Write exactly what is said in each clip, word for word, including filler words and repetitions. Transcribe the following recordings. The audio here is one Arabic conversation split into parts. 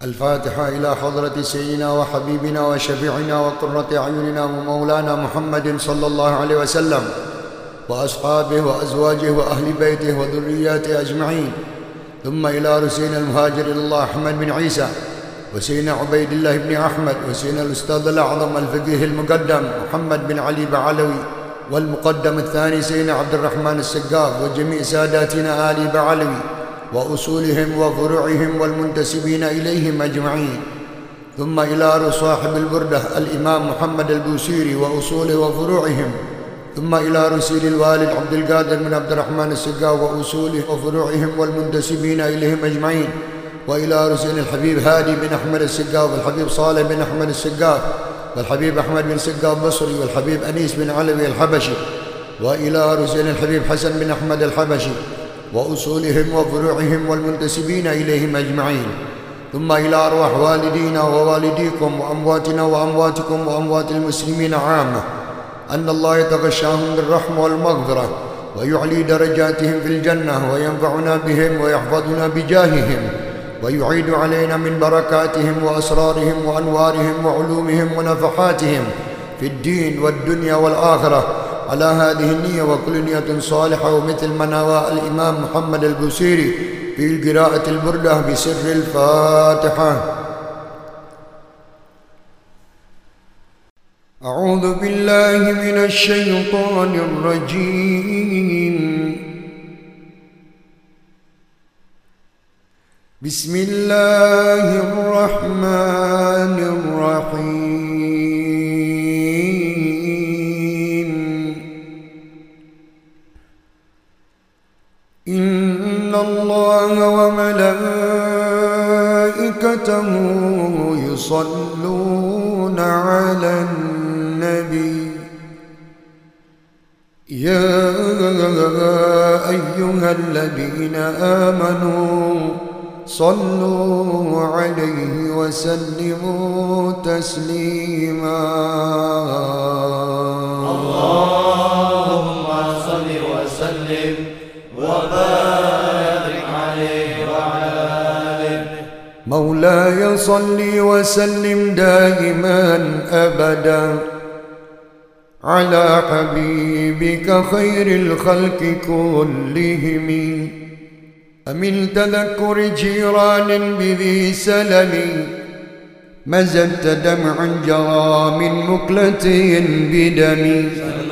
الفاتحة إلى حضرة سيدنا وحبيبنا وشفيعنا وقرة أعيننا ومولانا محمد صلى الله عليه وسلم وأصحابه وأزواجه وأهل بيته وذرياته أجمعين، ثم إلى رسولنا المهاجر إلى الله أحمد بن عيسى وسيدنا عبيد الله بن أحمد وسيدنا الأستاذ الأعظم الفقيه المقدم محمد بن علي بعلوي، والمقدم الثاني سيدنا عبد الرحمن السقاف، وجميع ساداتنا آل بعلوي وأصولهم وفروعهم والمنتسبين إليهم أجمعين، ثم إلى صاحب البردة الإمام محمد البوسيري وأصوله وفروعهم، ثم إلى رسول الوالد عبد القادر بن عبد الرحمن السقاف وأصوله وفروعهم والمنتسبين إليهم أجمعين، وإلى رسول الحبيب هادي بن أحمد السقاف والحبيب صالح بن أحمد السقاف والحبيب أحمد بن سقاف بصري والحبيب أنيس بن علوي الحبشي، وإلى رسول الحبيب حسن بن أحمد الحبشي وأصولهم وفروعهم والمنتسبين إليهم أجمعين، ثم إلى أرواح والدينا ووالديكم وأمواتنا وأمواتكم وأموات المسلمين عامة، أن الله يتغشاهم بالرحمة والمغفرة ويعلي درجاتهم في الجنة وينفعنا بهم ويحفظنا بجاههم ويعيد علينا من بركاتهم وأسرارهم وأنوارهم وعلومهم ونفحاتهم في الدين والدنيا والآخرة، على هذه النية وكل نية صالحة، ومثل ما نوى الإمام محمد البوسيري في قراءة البردة بسر الفاتحة. أعوذ بالله من الشيطان الرجيم. بسم الله الرحمن الرحيم. إن الله وملائكته يصلون على النبي يا أيها الذين آمنوا صلوا عليه وسلموا تسليما. اللهم صل وسلم وبارك عليه وعلى آله. مولاي صل وسلم دائما أبدا على حبيبك خير الخلق كلهم، أمن تذكر جيران بذي سلم مزدت دمعا جرى من مقلة بدمي،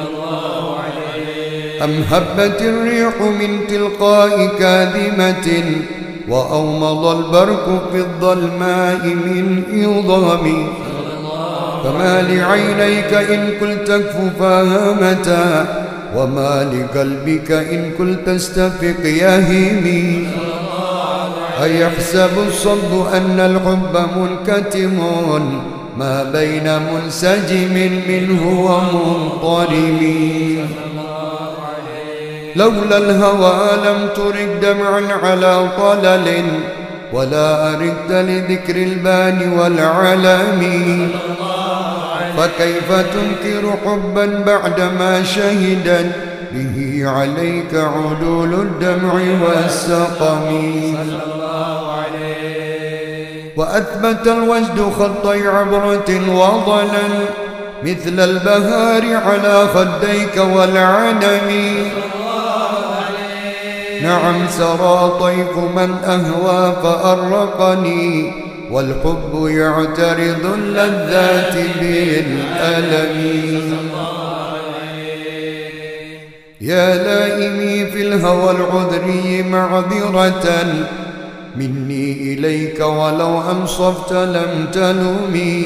أم هبت الريح من تلقاء كاذمة وأومض البرق في الظلماء من إضامي، فما لعينيك إن قلت اكففاها متى وما لقلبك إن قلت استفق يهيمي، أيحسب الصد أن الحب منكتم ما بين منسجم منه ومنطرم، لولا الهوى لم ترك دمعا على طلل ولا أردت لذكر البان والعلم، فكيف تنكر حبا بعدما شهدت به عليك عدول الدمع والسقم، وأثبت الوجد خطي عبرة وضلا مثل البهار على خديك والعنم، نعم سرى طيف من أهوى فأرقني والحب يعترض اللذات بالألم، يا لائمي في الهوى العذري معذرة مني إليك ولو أنصفت لم تلومي،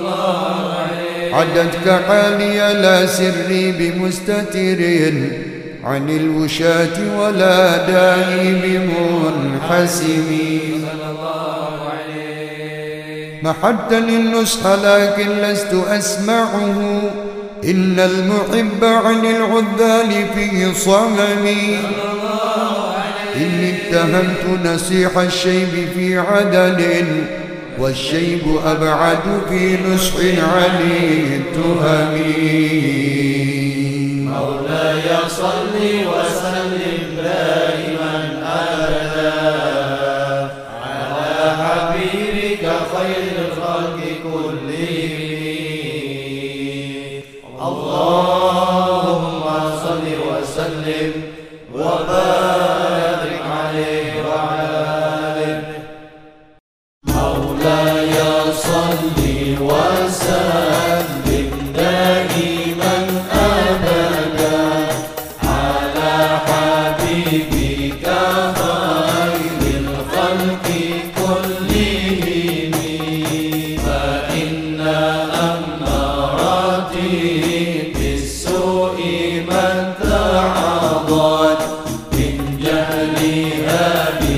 عدتك حالي لا سري بمستتر عن الوشاة ولا داعي بمنحسم، محدني النصح لكن لست أسمعه إن المحب عن العذال في صممي، إني اتهمت نصيح الشيب في عدل والشيب أبعد في نصح عن التهم، مولاي صل وسلم دائما أبدا على حبيبك خير الخلق كلهم. اللهم صل وسلم وبارك عليه وعلى آله. مولاي صل وسلم دائما أبدا على حبيبك خير الخلق كلهم، فإن أماراتي بالسوء من تعظت من جهلها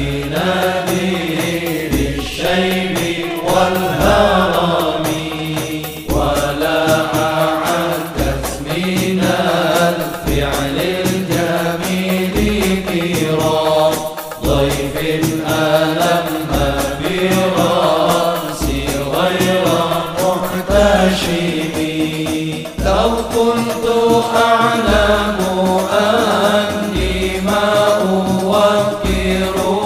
بنذير الشيب والهرم، ولا أعدت من الفعل الجميل كرام ضيف ألم برأسي غير محتشم. لو كنت أعلم أني ما أوقره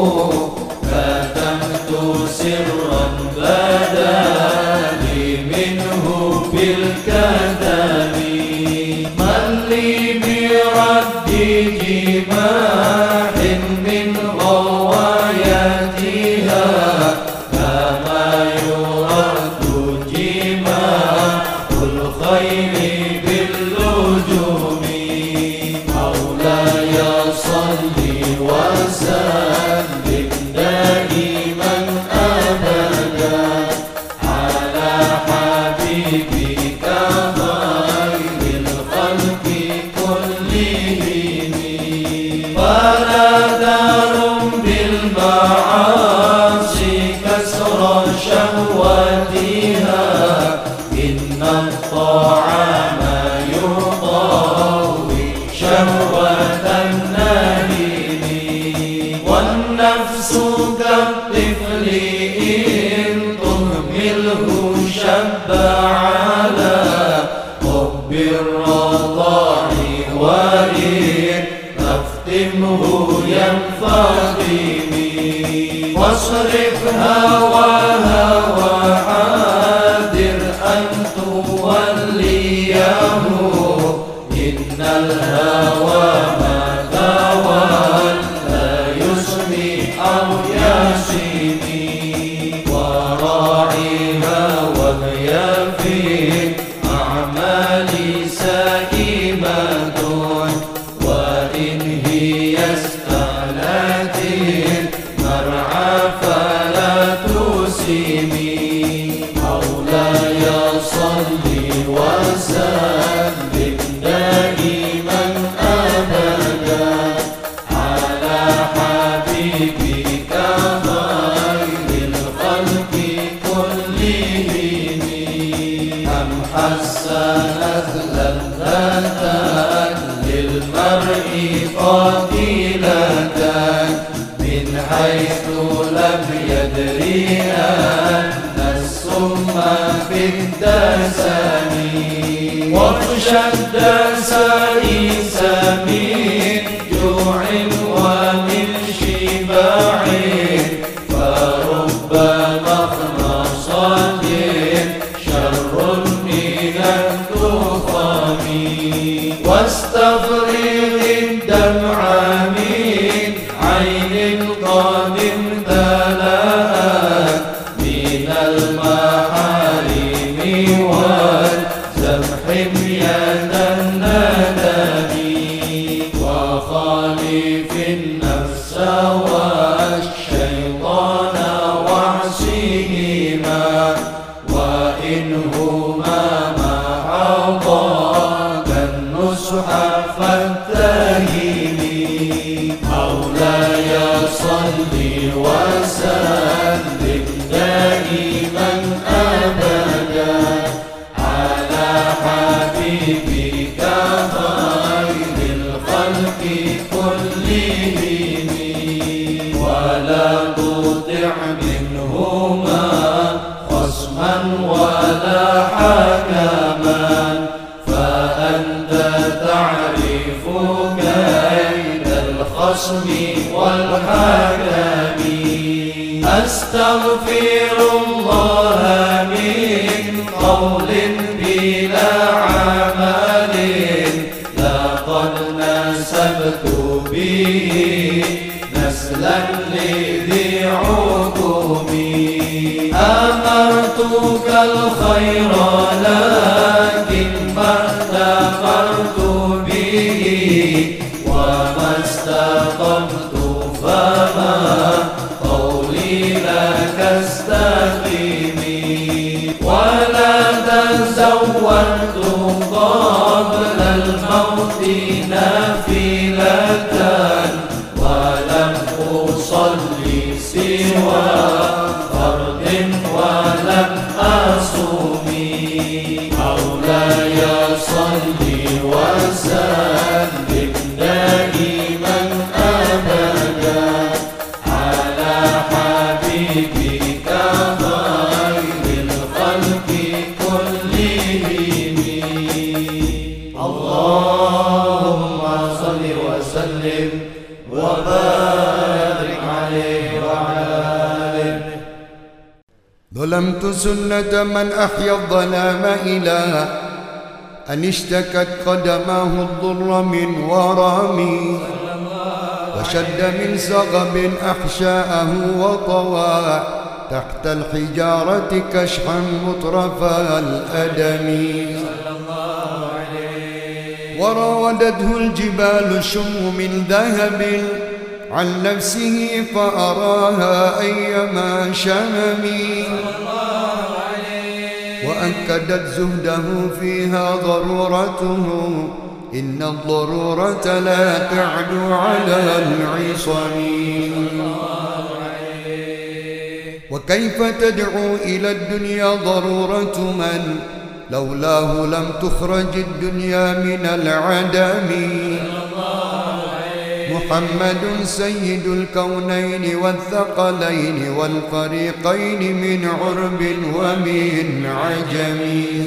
كتمت سرا بدا لي منه بالكتم. من لي برد جماح من غوايتها كما يرد جماح الخيل باللجوم. مولاي صل وسلم دائما أبدا على حبيبك خير الخلق كلهم. فلا ترم بالمعاصي كسر شهوتها، إن الطعام يضاوي شهوة النهيم. والنفس كالطفل إن تهمله شب على حب الرضاع، وإن تفتمه ينفطم. واصرف هواها وحاذر أن توليه، إن الهوى ما تولى يسمي أو يسمي. وراعيها وهي في أعمال سائمة، وإن هي استعلت المرعى فلا تسمي. مولاي صل وسلم دائما أبدا على حبيبك خير الخلق كلهم. أم حسنت لذة للمرء قاتلة من حيث لم يدري أن السم في الدسم. واخشى الدسائس من جوع ومن شباع، فرب مخنصة شر من التخم. واستفرغ الدمع من عين قد امتلأت من المحارم والزم حمية الندى. أستغفر الله من قول بلا عمل لقد نسبت به نسلا لذي عقومي أمرتك الخير لكن ما افتخرت به وما استقمت فما قولي لك استقيمي ولا تزودت قبل الموت نافلة ولم أصلي سوى فرض ولم أصومي مولاي صل وسلم دائما أبدا على حبيبك خير الخلق كلهم اللهم صل وسلم وبارك عليه وعلى آله. ظلمت سنة من أحيا الظلام إلى أن اشتكت قدماه الضر من ورامي وشد من صغب أحشاءه وطوى تحت الحجارة كشحا مطرف الأدم وراودته الجبال الشم من ذهب عن نفسه فأراها أيما شممي وأكدت زهده فيها ضرورته إن الضرورة لا تعدو على العصم وكيف تدعو إلى الدنيا ضرورة من لولاه لم تخرج الدنيا من العدم محمد سيد الكونين والثقلين والفريقين من عرب ومن عجم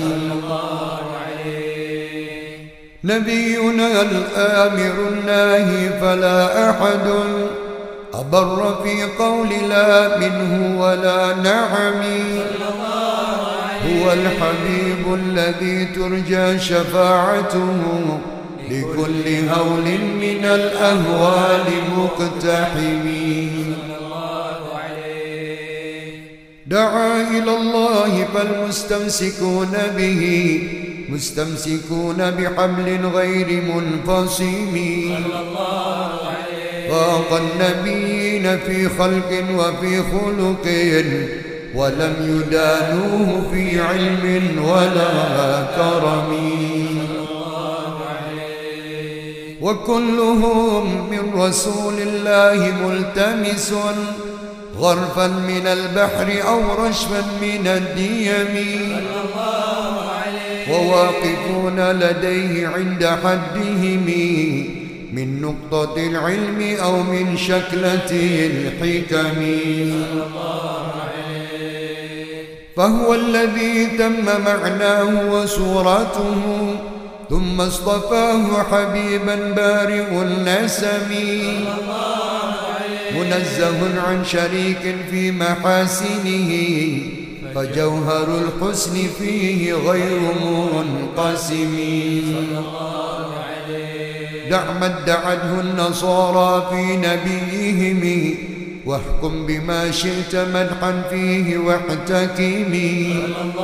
نبينا الآمر الناهي فلا أحد أبر في قول لا منه ولا نعم هو الحبيب الذي ترجى شفاعته لكل هول من الأهوال مقتحم دعا إلى الله فالمستمسكون به مستمسكون بحبل غير منفصم فاق النبيين في خلق وفي خلق ولم يدانوه في علم ولا كرم وكلهم من رسول الله ملتمس غرفا من البحر أو رشفا من الديم وواقفون لديه عند حدهم من نقطة العلم أو من شكلة الحكم فهو الذي تم معناه وصورته ثم اصطفاه حبيبا بارئ النسم منزه عن شريك في محاسنه فجوهر الحسن فيه غير منقسم دع ما ادعته النصارى في نبيهم واحكم بما شئت مدحا فيه واحتكمي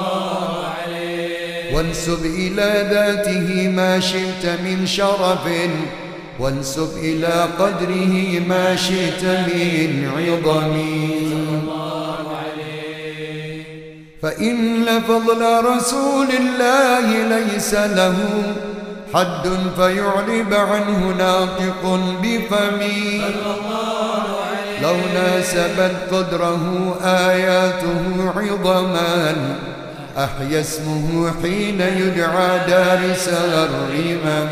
وانسب إلى ذاته ما شئت من شرف وانسب إلى قدره ما شئت من عظم فإن فضل رسول الله ليس له حد فيعرب عنه ناطق بفمي لو ناسبت قدره آياته عظما أحيا اسمه حين يدعى دارس الرمم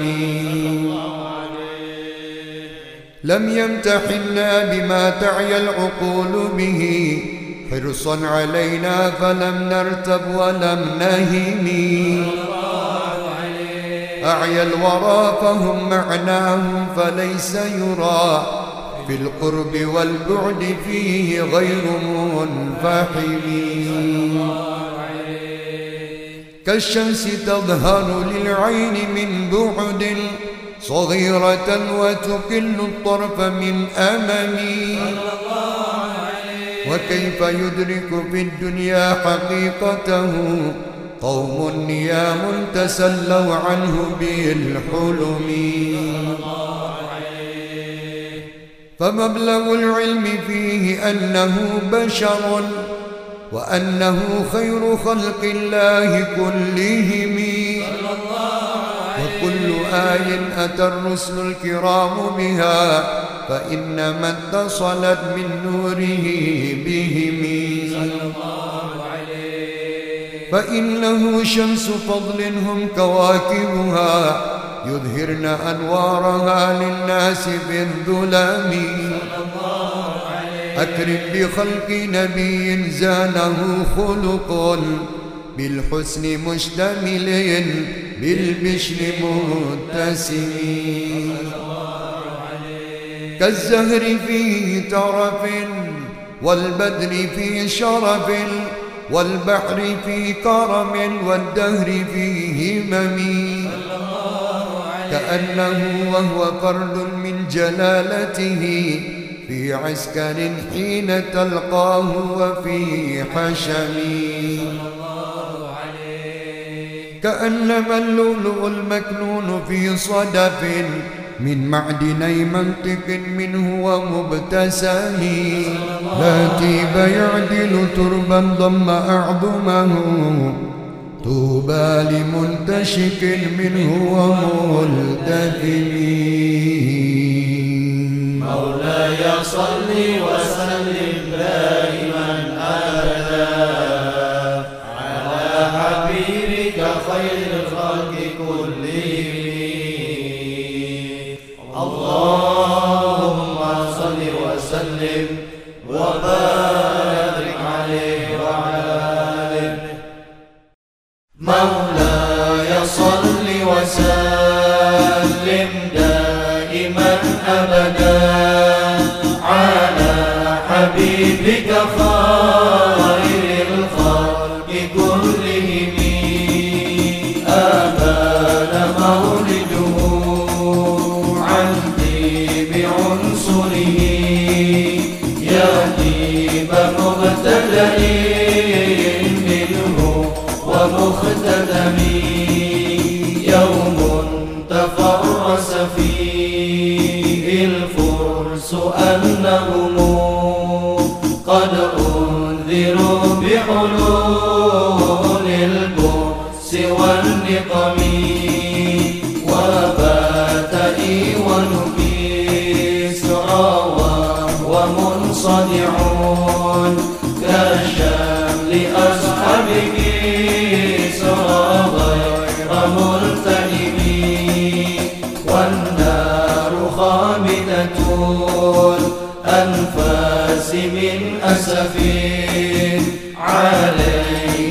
لم يمتحنا بما تعيا العقول به حرصا علينا فلم نرتب ولم نهم أعيا الورى فهم معناه فليس يرى في القرب والبعد فيه غير منفحم. كالشمس تظهر للعين من بعد صغيرة وتقل الطرف من أمامي. وكيف يدرك في الدنيا حقيقته قوم نيام تسلوا عنه بالحلم. فمبلغ العلم فيه أنه بشر وأنه خير خلق الله كلهم. وكل آي أتى الرسل الكرام بها فإنما اتصلت من نوره بهم. فإنه شمس فضل هم كواكبها يظهرن أنوارها للناس بالظلام. أكرم بخلق نبي زانه خلق بالحسن مشتمل بالبشر متسم. كالزهر في ترف والبدر في شرف والبحر في كرم والدهر في همم. كأنه وهو فرد من جلالته في عسكر حين تلقاه وفي حشم. كأنما اللؤلؤ المكنون في صدف من معدني منطق منه ومبتسم. لا تيب يعدل تربا ضم أعظمه طوبى لمنتشك منه وملتثم. مولاي صل وسلم دائما أبدا على حبيبك خير الخلق كلهم. اللهم صل وسلم وبارك عليه وعلى آله. مولاي صل وسلم دائما أبدا على حبيبك خير الخلق كلهم. أبان مولده عن طيب عنصره يهدي مبتدئ منه ومختتم. يوم تفرس فيه الفرس أنهم قد أنذروا بحلول البؤس والنقم. وبات إيوان كسرى وهو منصدع كالشمل أصحاب كسرى غير ملتئم. والنار خامدة الأنفاس من أسف عليه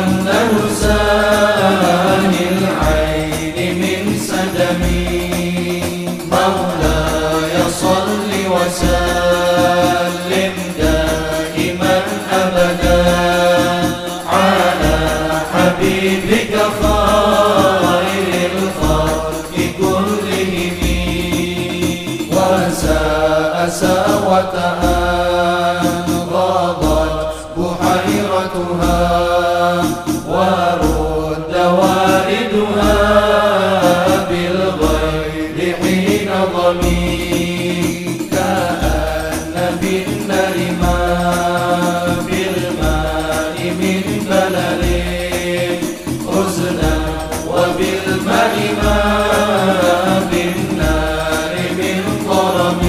والنهسان العين من سدم. مولاي صل وسلم دائما أبدا على حبيبك خير الخلق كلهم. وساء ساوتها غاضت بحيرتها ورد واردها بالغير حين ضمي. كأن بالنار ما بالماء من بلل حزنا وبالماء ما بالنار من ضرم.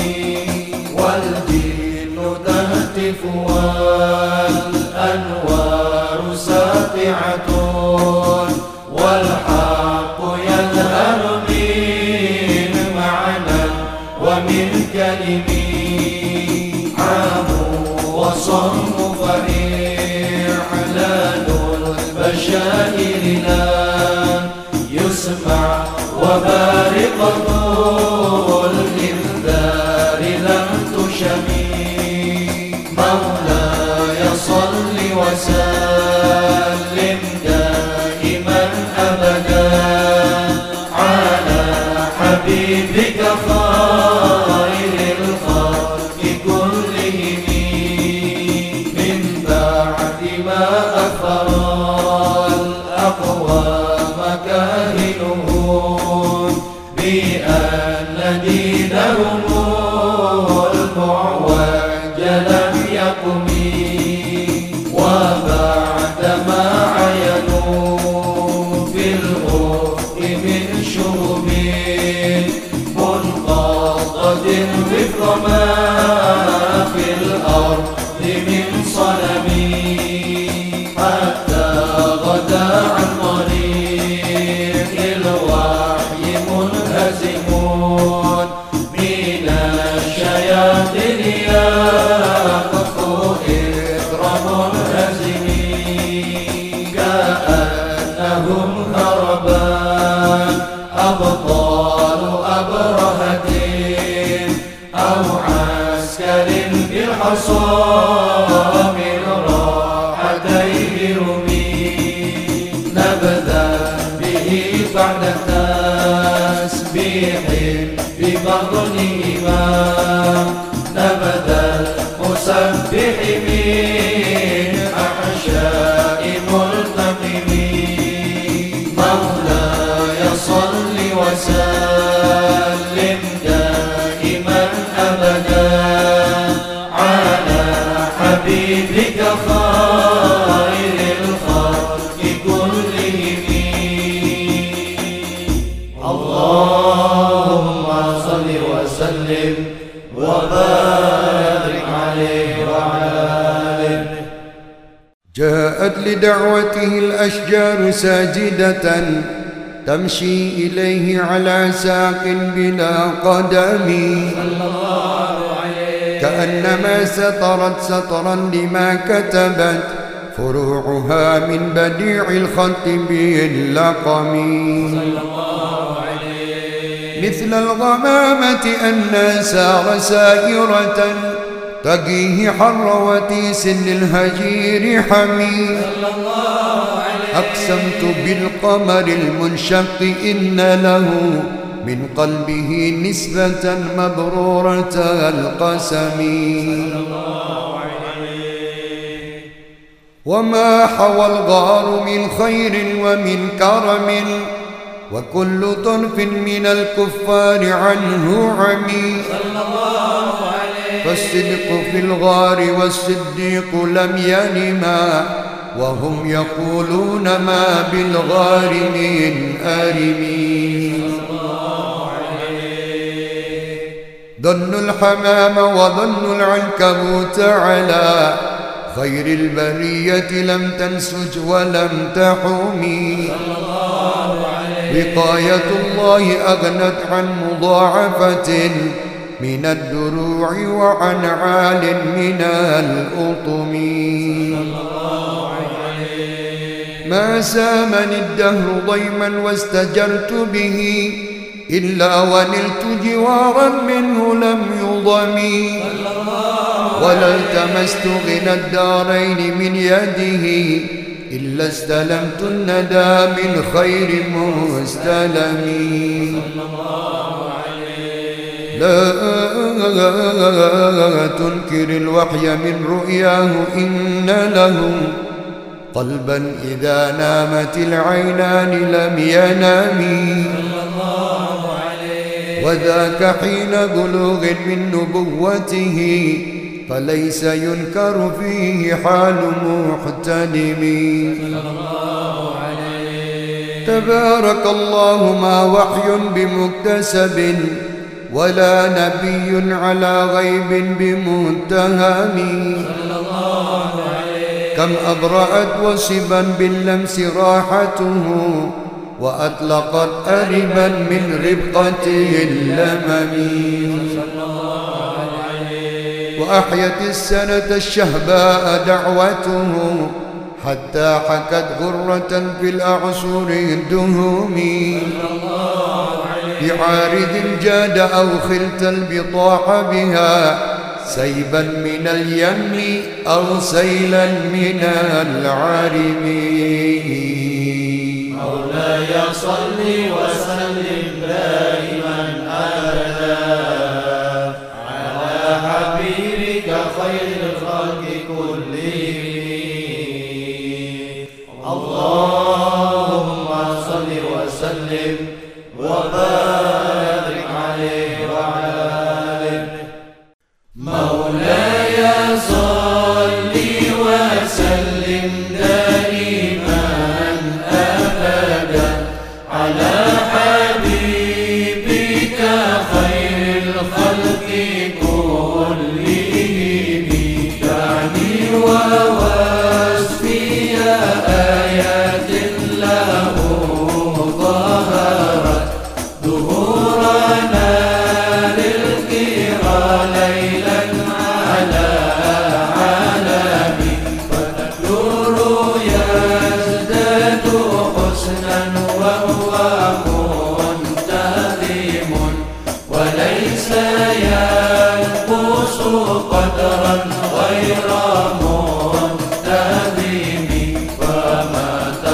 والجن تهتف والأنوار ساطعة وسلم دائما أبدا على حبيبك خير الخلق كلهم من بعد ما أثر الأقوام كاهنهم بأن دينهم المعوج لم يقم وبعدما عينوا في الأفق من شهب منقضة وفق ما في الأرض من صنم حتى غدا عن طريق الوحي منهزمون من الشياطين يقف إثر منهزمين كأنهم هربان أبطال أبرهة أو عسكر بالحصى من راحتيه رمي نبذا به بعد تسبيح ببطنهما نبذ المسبح من أحشاء ملتقم مولاي صل وسلم دائما أبدا على حبيبك خير الخلق كلهم اللهم صل وسلم وبارك عليه وعلى آله. جاءت لدعوته الأشجار ساجدة تمشي إليه على ساق بلا قدم كأنما سطرت سطرا لما كتبت فروعها من بديع الخط باللقم مثل الغمامة أن سار سائرة تقيه حر وتيس للهجير حمي أقسمت بالقمر المنشق إن له من قلبه نسبة مبرورة القسم وما حوى الغار من خير ومن كرم وكل طرف من الكفار عنه عمي فالصدق في الغار والصديق لم ينما وهم يقولون ما بالغار من أرمي ظن الحمام وظن العنكبوت على خير البرية لم تنسج ولم تحومي وقاية الله أغنت عن مضاعفة من الدروع وعن عال من الأطم ما سامني الدهر ضيما واستجرت به إلا ونلت جوارا منه لم يضمي ولا التمست غنى الدارين من يده إلا استلمت الندى من خير مستلم لا تنكر الوحي من رؤياه إن له قلبا إذا نامت العينان لم ينامي وذاك حين بلوغ من نبوته فليس ينكر فيه حال محتلم تبارك الله ما وحي بمكتسب ولا نبي على غيب بمتهم كم أبرأت وصبا باللمس راحته وأطلقت أربا من ربقته اللمم وأحيت السنة الشهباء دعوته حتى حكت غرة في الأعصر الدهوم بعارض جاد أو خلت البطاح بها سيبا من اليم أو سيلا من العارم. مولاي صل وسلم دائما أبدا على حبيبك خير الخلق كلهم. اللهم صل وسلم وبارك عليه وعلى آله. مولاي صل وسلم دائما أبدا على حبيبك خير الخلق كلهم. دعني ووصفي آيات له ظهرت ظهورنا للكرى ليلا على عالم. فالنور يزداد حسنا وهو منتظم وليس ينقص قدرا غير منتظم. فما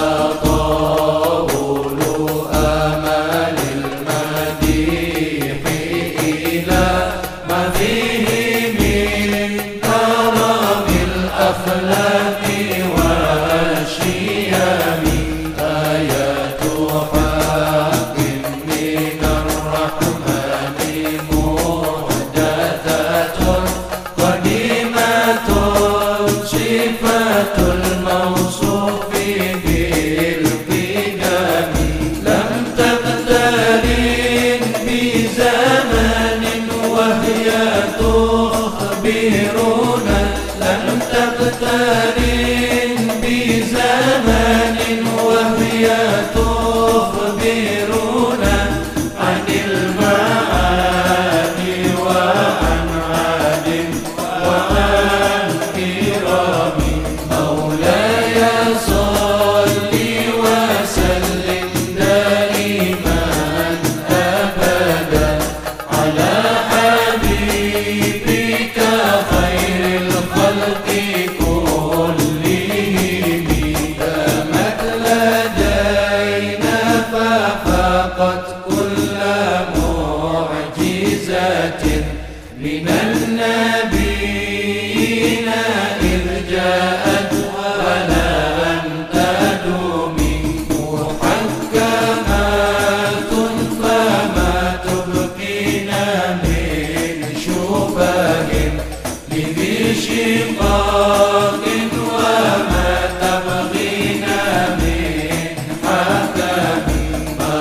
تطاول آمال المديح إلى ما فيه من كرم الأخلاق والشيم. آيات حق من الرحمن محدثات قديمة صفة الموصوف بالقدم. لم تقترن بزمان وهي تخبرنا. لم تقترن بزمان وهي تخبرنا عن المعاني وعن عاد وعن كرام. مولاي صل وسلم دائما أبدا على حبيبك خير الخلق كلهم. دامت لدينا ففاقت كل معجزات من النبيين إذ جاءت ولم تدم محكمات فما تبقينا من شبه لذي شقاق وما تبغينا من حكم. ما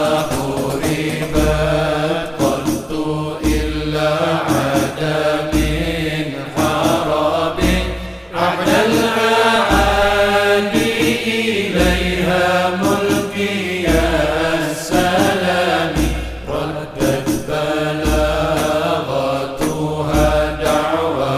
حربت قلت إلا عدم حرب عبد الأعادي إليها ملكي السلام. ردت بلاغتها دعوى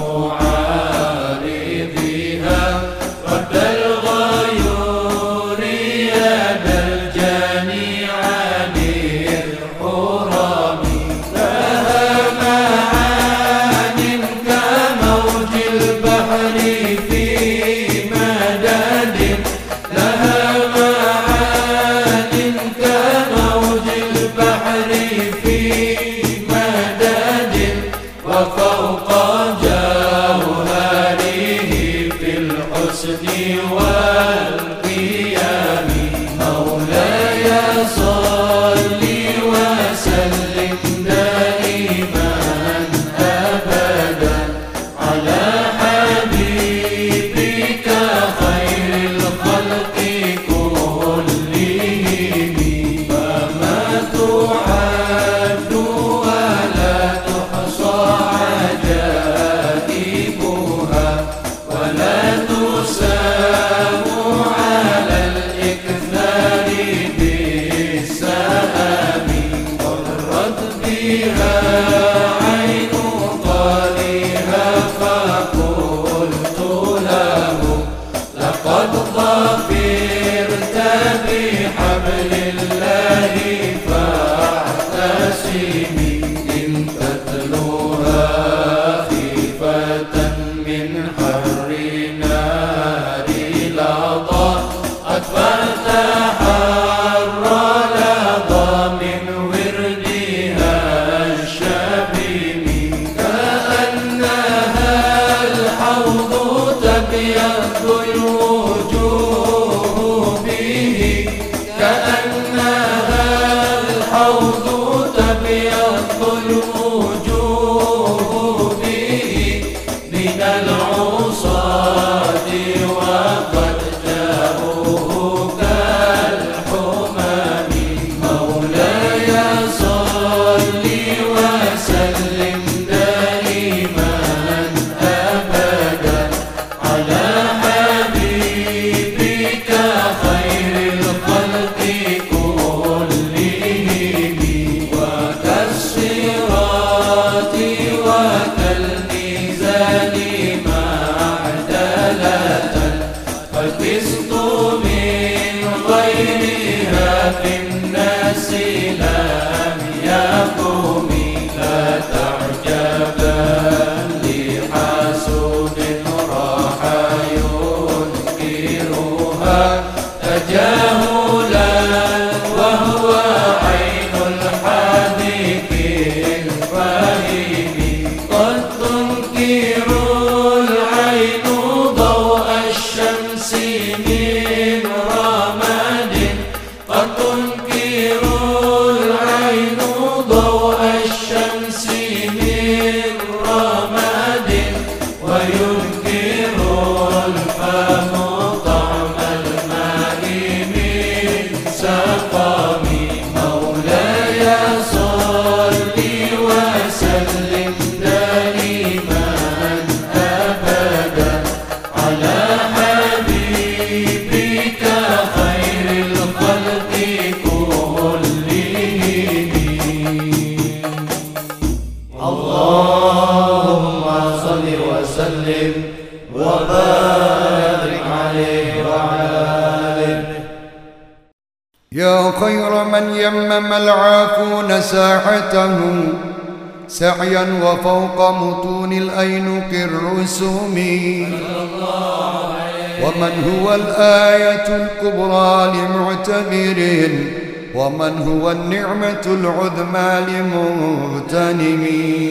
معارضها. رد الغيور يد الجاني عن الحرم. لها معان كموج البحر في مدد. لها معان كموج البحر في مدد. وفوق جوهره في الحسن والقيام. مولاي صل وسلم دائما أبدا على حبيبك خير الخلق كلهم. فما تعد ولا تحصى عجائبها ولا تسام على الإكثار بالسهام. قرت بها عين طالها فقلت له لقد ظفرت بحبل الله فاعتصم. إن تتلوها في تحرى لظى من وردها الشبيب كأنها الحوض تبيض الوجوه به كأنها الحوض تبيض الوجوه به من العصاة وقد جاءوه كالحمام مولاي صل وسلم دائما أبدا على حبيبك خير الخلق كلهم وكالصراط وكالميزان معدلة فالقسط من غيرها في الناس لم يقم لا تعجبا لحاسد راح ينكرها تجاهلا وهو عين الحاذق الفاهم قد تنكر العين ضوء الشمس من رماد قد تنكر العين ضوء الشمس من رماد وينكر الفم طعم الماء من سقام مولاي صل وسلم دائما أبدا على حبيبك خير الخلق كلهم اللهم صل وسلم وبارك عليه وعلى آله يا خير من يمم العافون ساحته سعيا وفوق متون الأينك الرسوم ومن هو الآية الكبرى لمعتبر ومن هو النعمة العظمى لمغتنم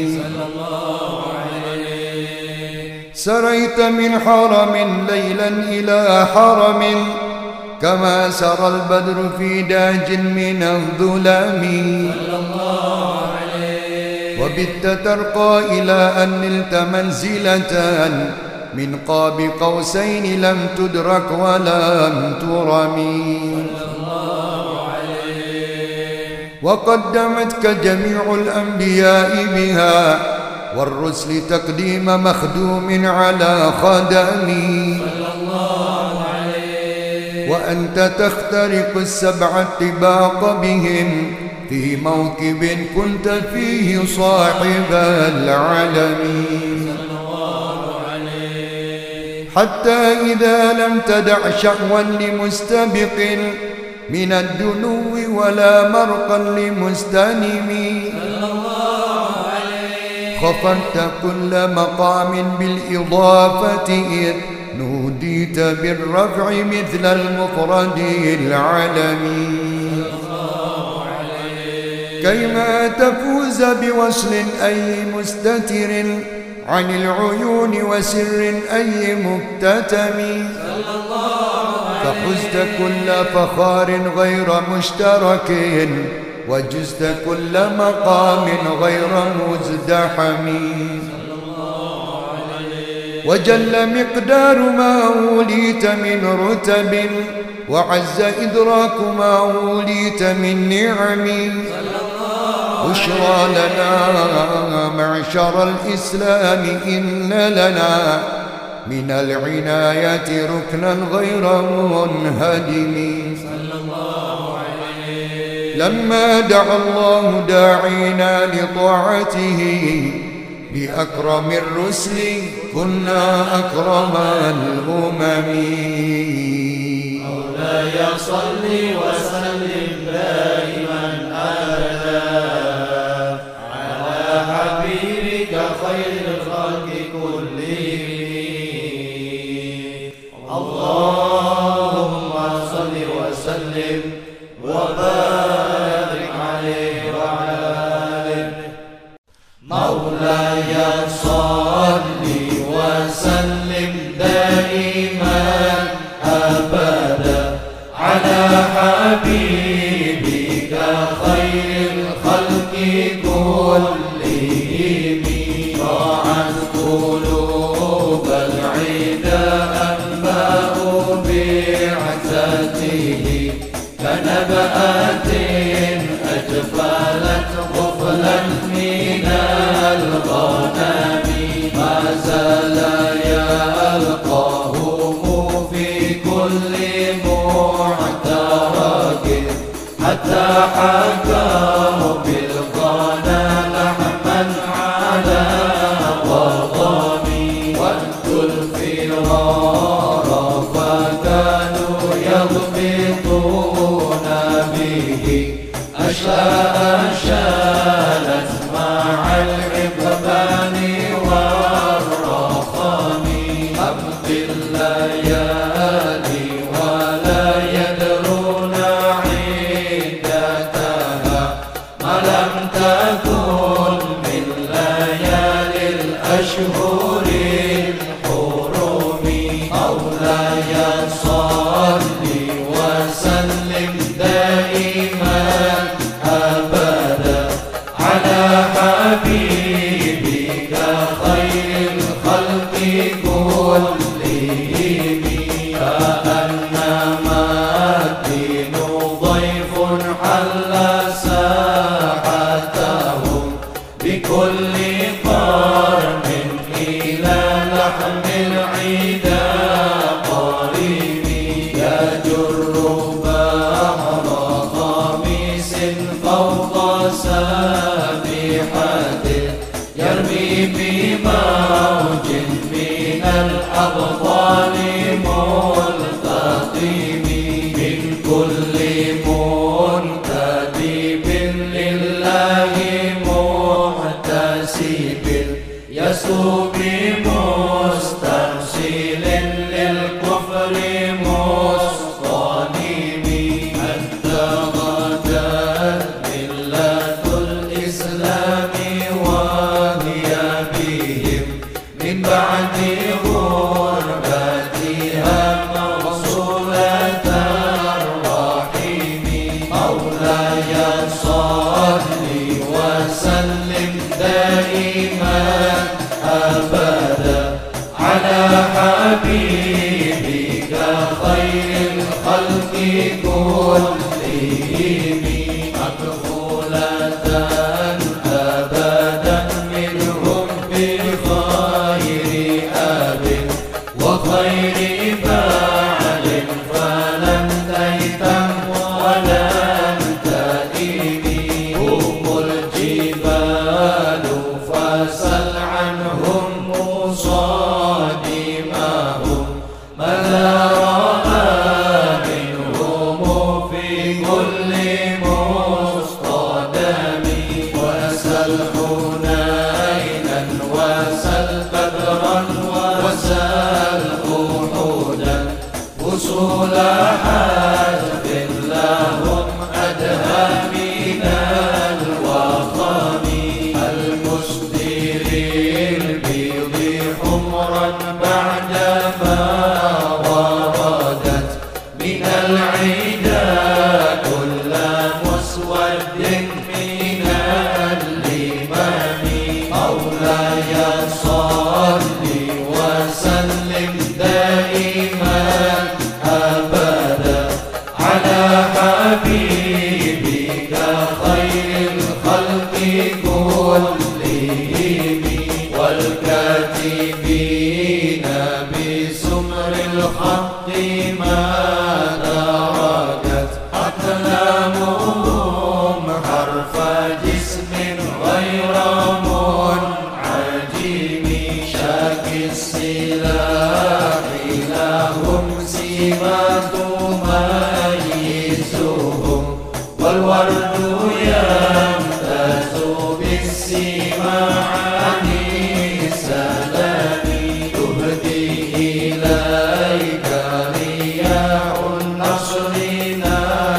سريت من حرم ليلا إلى حرم كما سرى البدر في داج من الظلام وبت ترقى إلى أن نلت منزلة من قاب قوسين لم تدرك ولم ترمي وقدمتك جميع الأنبياء بها والرسل تقديم مخدوم على خدمي وأنت تخترق السبع الطباق بهم في موكب كنت فيه صاحب العلم حتى إذا لم تدع شأوا لمستبق من الدنو ولا مرقا لمستنم خفرت كل مقام بالإضافة إذ نوديت بالرفع مثل المفرد العلمي كيما تفوز بوصل أي مستتر عن العيون وسر أي مكتتم فحزت كل فخار غير مشترك وجزت كل مقام غير مزدحم وجل مقدار ما أوليت من رتب وعز إدراك ما أوليت من نعم بشرى لنا معشر الإسلام إن لنا من العناية ركنا غير منهدم لما دعا الله داعينا لطاعته بأكرم الرسل كنا أكرم الأمم مولاي صل وسلم دائما أبدا على حبيبك خير الخلق كلهم اللهم صل وسلم وسلم وبارك عليه وعلى آله. مولاي صل وسلم دائما أبدا على حبيبك خير الخلق كلهم. ضاعت قلوب العدا أنباء بعثته كنبأة أجفلت غفلا من الغنم. ما زال يلقاهم في كل معترك حتى حكوا بالقنا لحما على وضم. ودوا الفرار فكانوا يضبطون به أشلاء شالت مع العقبان والرقم. أمضي الليالي ولا يدرون عدتها ما لم تكن من ليالي الأشهر الحرم. مولاي صل وسلم دائما أبدا على حبيبك خير الخلق كلهم. كأنما الدين ضيف حل ساحتهم بكل قرن إلى لحم العدا قريب. يجر بحر خميس فوق سابحته يرمي بموج من الأبطال ملتقم. من كل منتدب لله محتسب يسلو بمسترسل للكفر مصطنم. أنت غدت ملة الإسلام وهي بهم من بعد غربتها موصولة الرحيم. مولاي صل وسلم دائما أبدا على حبيبك خير الخلق كلهم. مقبولة أبدا منهم بخير أب وخير بعل فلم تيتم ولم تئم. هم الجبال فسل عنهم مصادمهم ماذا رأى منهم في كل مصطدم. وسل حنينا وسل بدرا وسل أحدا فصول حزب لهم أدهى من الوطن. المسدر البيض حمرا بعدما وردت من العدا كل مسود من الإمام. مولاي صل وسلم دائما أبدا على حبيبك خير الخلق كلهم. والكاتبين بسمر الخط ما درجت أقلامهم حرف جسم غير منعجم. شاكي السلاح لهم سمات تميزهم والورد يمتاز بالسماع عن السلام. تهدي إليك رياح النصر نادية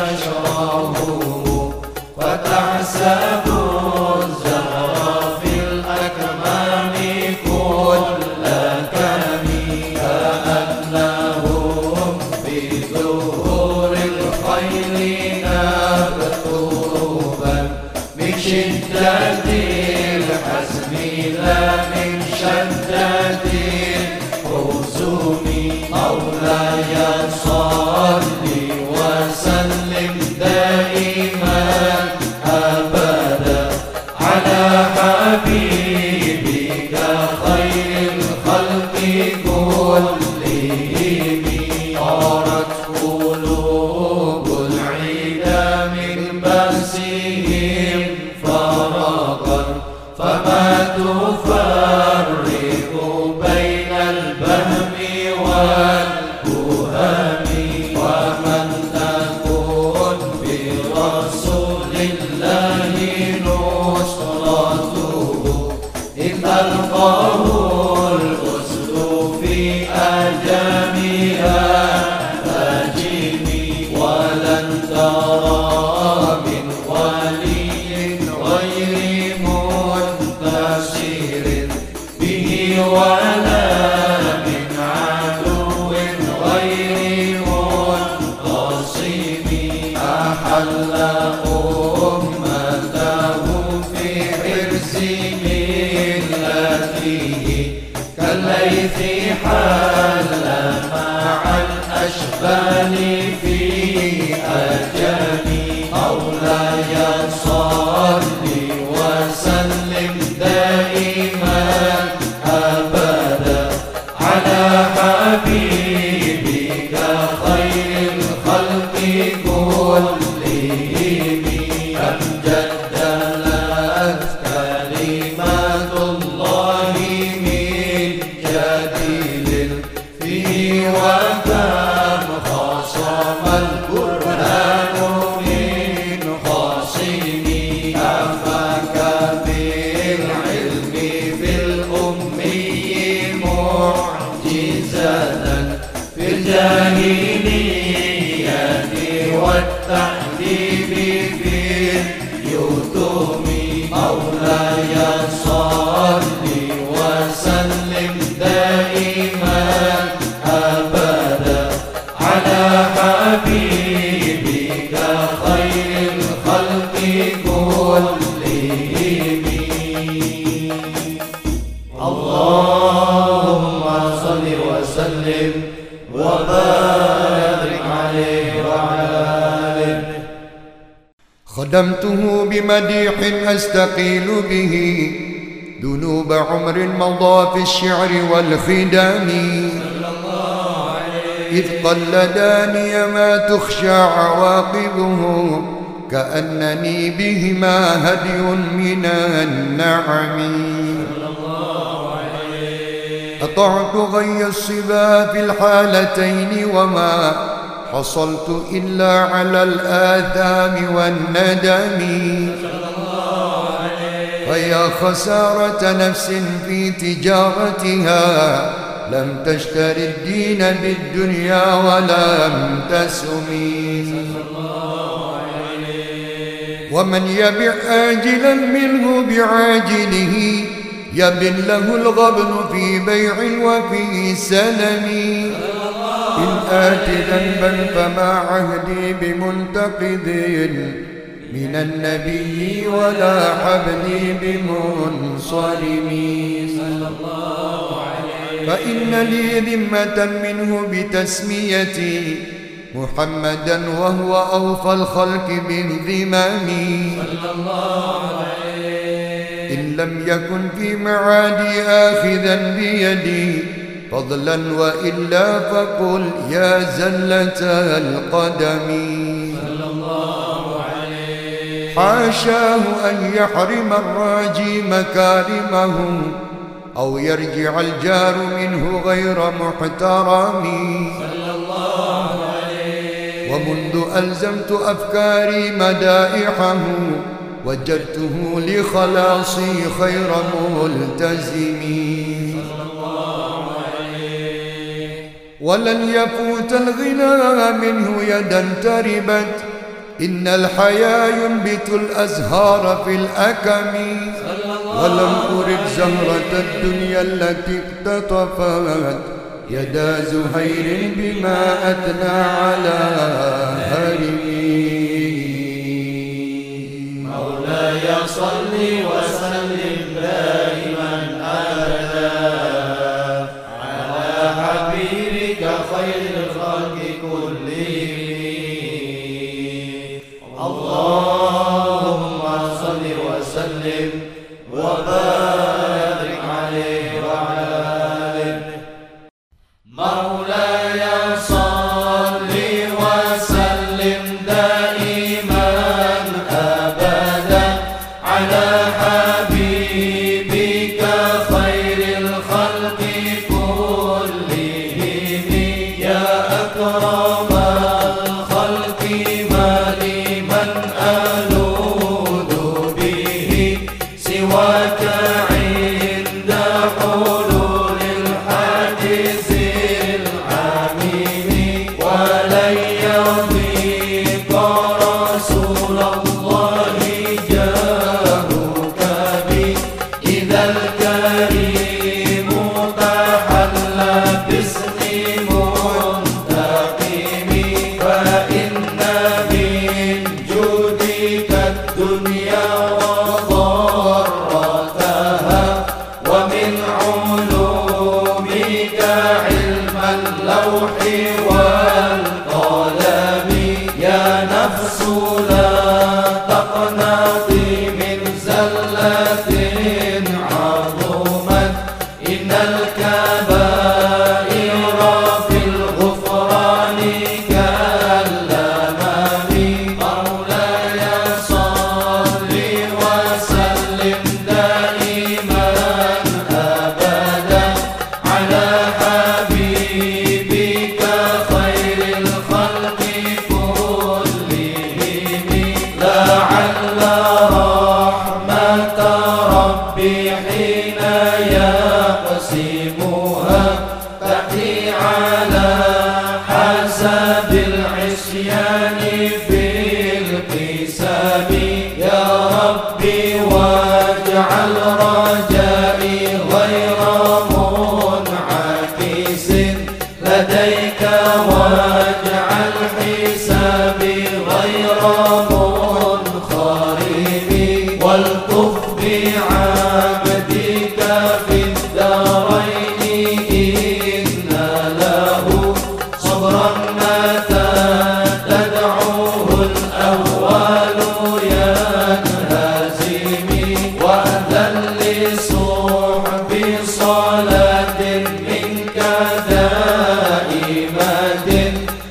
أشباني في أجاني مولاي صل وسلم دائما أبدا على حبيبك خير الخلق كلهم كم جدلت كلمات الله من جديد فيه وكم خصم القرآن من خاصم أفاك بالعلم في الأمي معجزة في الجاهلية والتحديد في اليتم مولاي صل وسلم دائما أبدا على حبيبك خير الخلق كلهم. اللهم صل وسلم وبارك عليه وعلى آله. خدمته بمديح أستقيل به ذنوب عمر مضى في الشعر والخدام إذ قلداني ما تخشى عواقبه كأنني بهما هدي من النعم أطعت غي الصبا في الحالتين وما حصلت إلا على الآثام والندم فيا خسارة نفس في تجارتها لم تشتر الدين بالدنيا ولم تسمي ومن يبع آجلا منه بعاجله يبن له الغبن في بيع وفي سلم إن آت ذنبا فما عهدي بمنتقد من النبي ولا حبلي بمنصرم فإن لي ذمة منه بتسميتي محمدا وهو أوفى الخلق بالذمم إن لم يكن في معادي آخذا بيدي فضلا وإلا فقل يا زلة القدم حاشاه أن يحرم الراجي مكارمه أو يرجع الجار منه غير محترم ومنذ ألزمت أفكاري مدائحه وجدته لخلاصي خير ملتزم ولن يفوت الغنى منه يدا تربت إن الحيا ينبت الأزهار في الأكم ولم أرد زهرة الدنيا التي اقتطفت يدا زهير بما أثنى على هرمي مولاي صل وسلم دائما أبدا على حبيبك خير الخلق كلهم. اللهم صل وسلم وبارك عليه وعلى آله. مولاي صل وسلم دائما أبدا على حبيبك خير الخلق كلهم يا أكرم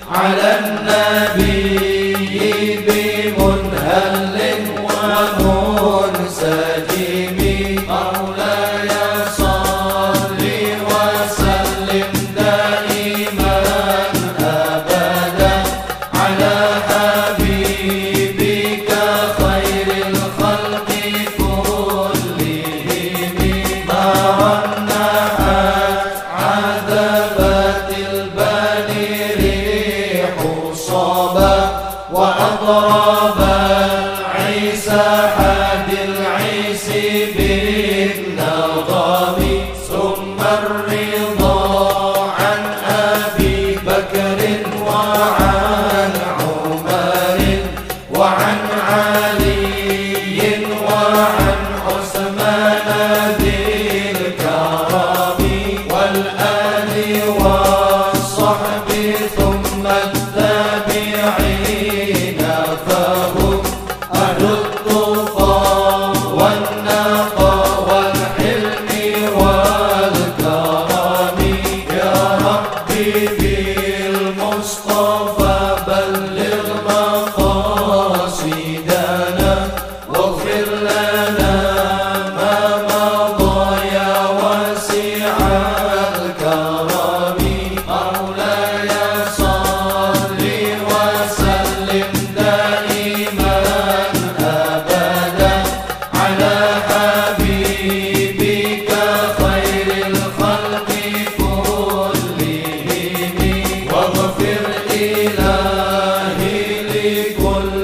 على النبي بمنهل ومنسجم مولاي صل وسلم دائما أبدا على حبيبك خير الخلق كلهم ما رنحت عذبت البني ريح صبا وأضرب عيسى حد العيس بالنظام ثم الرضا عن أبي بكر وعن عمر وعن علي وعن عثمان ذي الكرم والآل والصحب ثم التابعين فهم أهل الطغى والنقى والحلم والكرم يا ربي بالمصطفى بلغ مقاصدنا واغفر لنا ما مضى يا واسع الكرم مولاي صل وسلم دائما أبدا على حبيبك خير الخلق كلهم واغفر إلهي لكل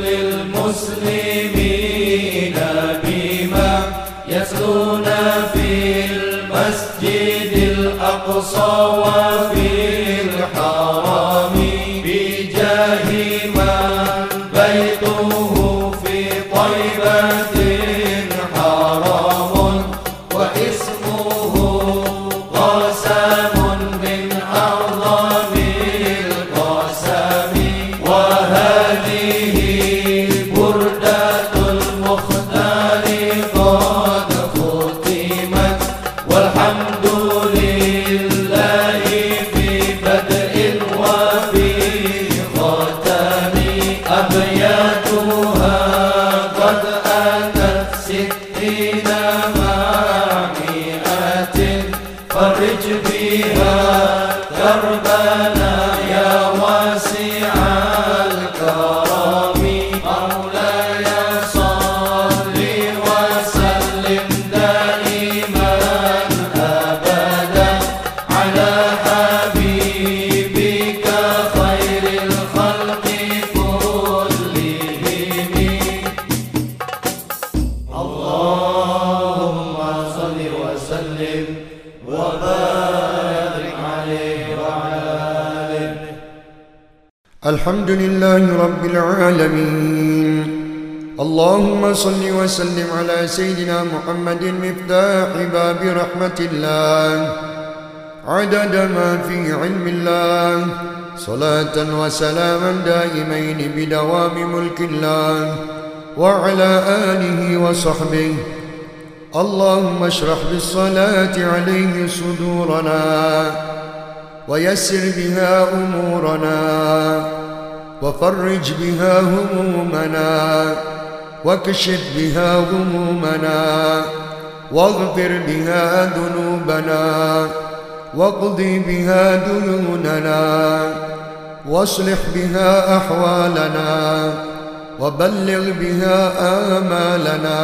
المسلمين بما يصلون في المسجد الأقصى وفي الحرم بجاه من بيته في طيبة حرام واسمه قسم من أعظم القسم وهذه بردة المختار قد ختمت والحمد لله في بدء وفي ختم أبياتها قد أتت ستين مع مئة فرج بها كربنا يا واسع الكرم مولاي صل وسلم دائما أبدا على حبيبك خير الخلق كلهم اللهم صل وسلم وبارك عليه وعلى آله. الحمد لله رب العالمين. اللهم صل وسلم على سيدنا محمد مفتاح باب رحمة الله عدد ما في علم الله صلاة وسلاما دائمين بدوام ملك الله وعلى آله وصحبه. اللهم اشرح بالصلاة عليه صدورنا ويسر بها أمورنا وفرج بها همومنا واكشف بها غمومنا واغفر بها ذنوبنا واقضي بها ديوننا واصلح بها أحوالنا وبلغ بها آمالنا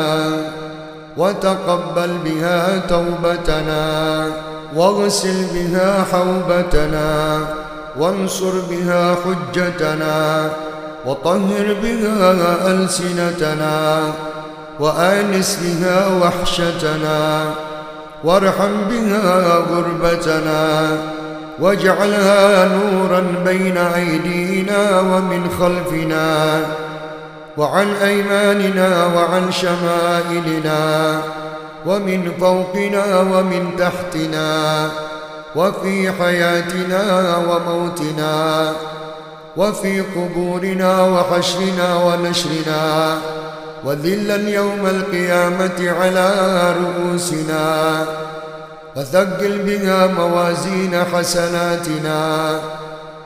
وتقبل بها توبتنا واغسل بها حوبتنا وانصر بها حجتنا وطهر بها ألسنتنا وآنس بها وحشتنا وارحم بها غربتنا واجعلها نورا بين أيدينا ومن خلفنا وعن أيماننا وعن شمائلنا ومن فوقنا ومن تحتنا وفي حياتنا وموتنا وفي قبورنا وحشرنا ونشرنا وذلا يوم القيامة على رؤوسنا وثقل بها موازين حسناتنا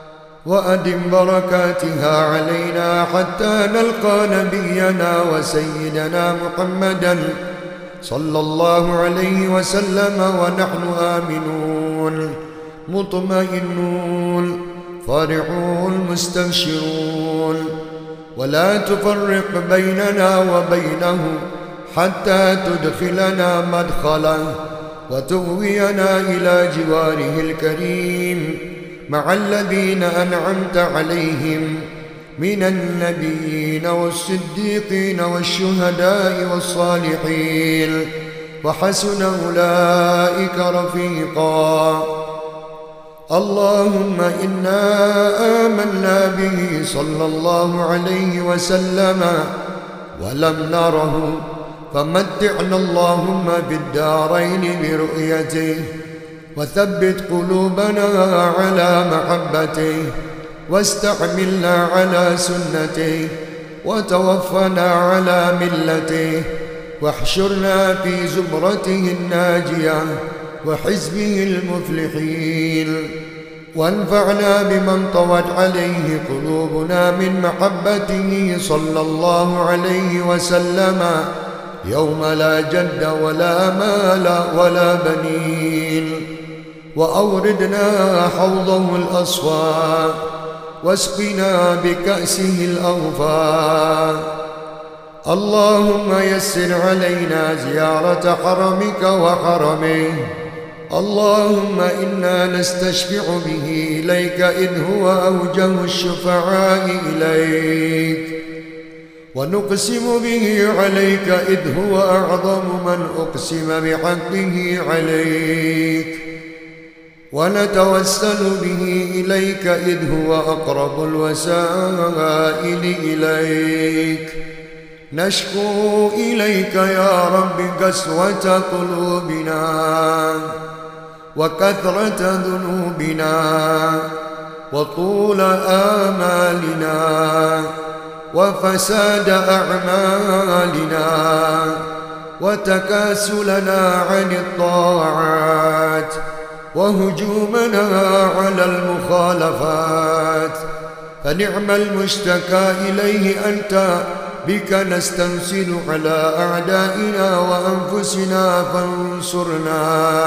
وأدم بركاتها علينا حتى نلقى نبينا وسيدنا محمدا صلى الله عليه وسلم ونحن آمنون مطمئنون فرحون مستبشرون، ولا تفرق بيننا وبينه حتى تدخلنا مدخله وتغوينا إلى جواره الكريم مع الذين أنعمت عليهم من النبيين والصديقين والشهداء والصالحين وحسن أولئك رفيقا. اللهم إنا آمنا به صلى الله عليه وسلم ولم نره، فمتعنا اللهم بالدارين برؤيته، وثبت قلوبنا على محبته، واستعملنا على سنته، وتوفنا على ملته، واحشرنا في زمرته الناجية وحزبه المفلحين، وانفعنا بمن طوت عليه قلوبنا من محبته صلى الله عليه وسلم يوم لا جد ولا مال ولا بنين، وأوردنا حوضه الأصفى واسقنا بكأسه الأوفى. اللهم يسر علينا زيارة حرمك وحرمه. اللهم إنا نستشفع به إليك إذ هو أوجه الشفعاء إليك، ونقسم به عليك إذ هو أعظم من أقسم بحقه عليك، ونتوسل به إليك إذ هو أقرب الوسائل إليك. نشكو إليك يا رب قسوة قلوبنا وكثرة ذنوبنا وطول آمالنا وفساد أعمالنا وتكاسلنا عن الطاعات وهجومنا على المخالفات، فنعم المشتكى إليه أنت، بك نستنصل على أعدائنا وأنفسنا فانصرنا،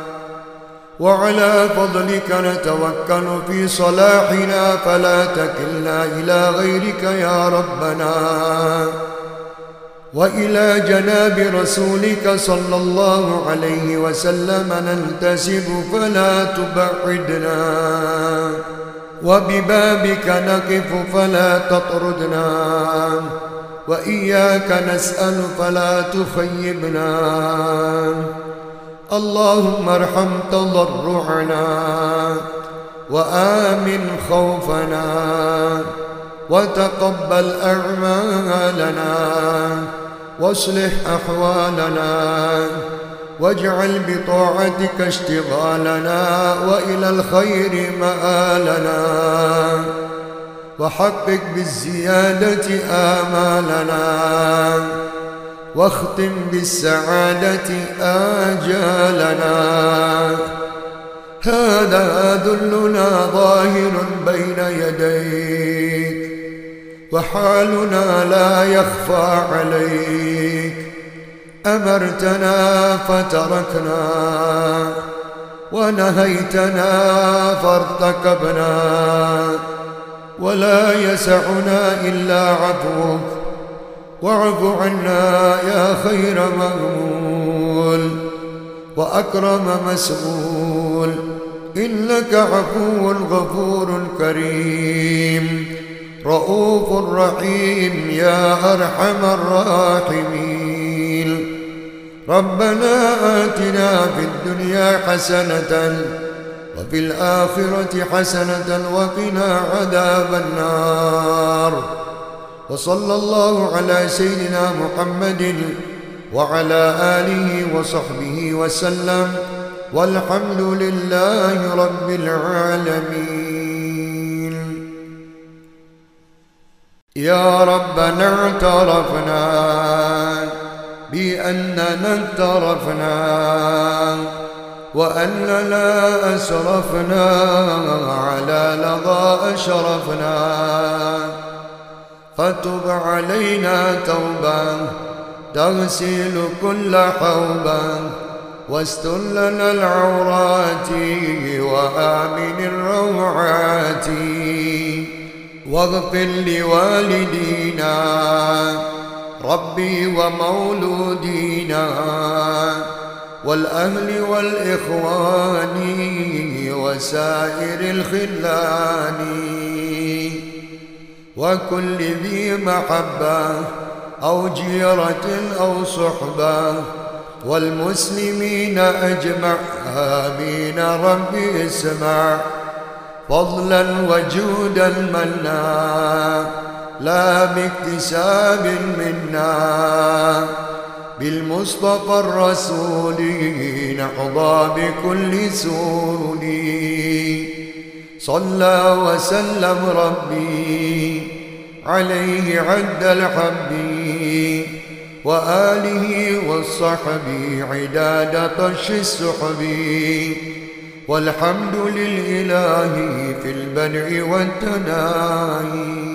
وعلى فضلك نتوكل في صلاحنا فلا تكلنا إلى غيرك يا ربنا، وإلى جناب رسولك صلى الله عليه وسلم ننتسب فلا تبعدنا، وببابك نقف فلا تطردنا، وإياك نسأل فلا تخيبنا. اللهم ارحم تضرعنا وآمن خوفنا، وتقبل أعمالنا، واصلح أحوالنا، واجعل بطاعتك اشتغالنا وإلى الخير مآلنا، وحقق بالزيادة آمالنا، واختم بالسعادة آجالنا. هذا ذلنا ظاهر بين يديك، وحالنا لا يخفى عليك. أمرتنا فتركنا، ونهيتنا فارتكبنا، ولا يسعنا إلا عفوك، واعف عنا يا خير مأمول وأكرم مسؤول، إنك عفو غفور كريم رؤوف رحيم يا أرحم الراحمين. ربنا آتنا في الدنيا حسنة وفي الآخرة حسنة وقنا عذاب النار. وصلى الله على سيدنا محمد وعلى آله وصحبه وسلم، والحمد لله رب العالمين. يا ربنا اعترفنا بأننا اقترفنا وأننا أسرفنا على لظى أشرفنا، فتب علينا توبة تغسل كل حوبة، واستر لنا العورات وآمن الروعات، واغفر لوالدينا ربي ومولودينا، والأهل والإخوان وسائر الخلان، وكل ذي محبة أو جيرة أو صحبة، والمسلمين أجمع آمين ربي اسمع، فضلا وجودا منا لا باكتساب منا، بالمصطفى الرسول نحظى بكل سول، صلى وسلم ربي عليه عد الحب، وآله والصحب عداد طش السحب، والحمد للإله في البدء والتناهي.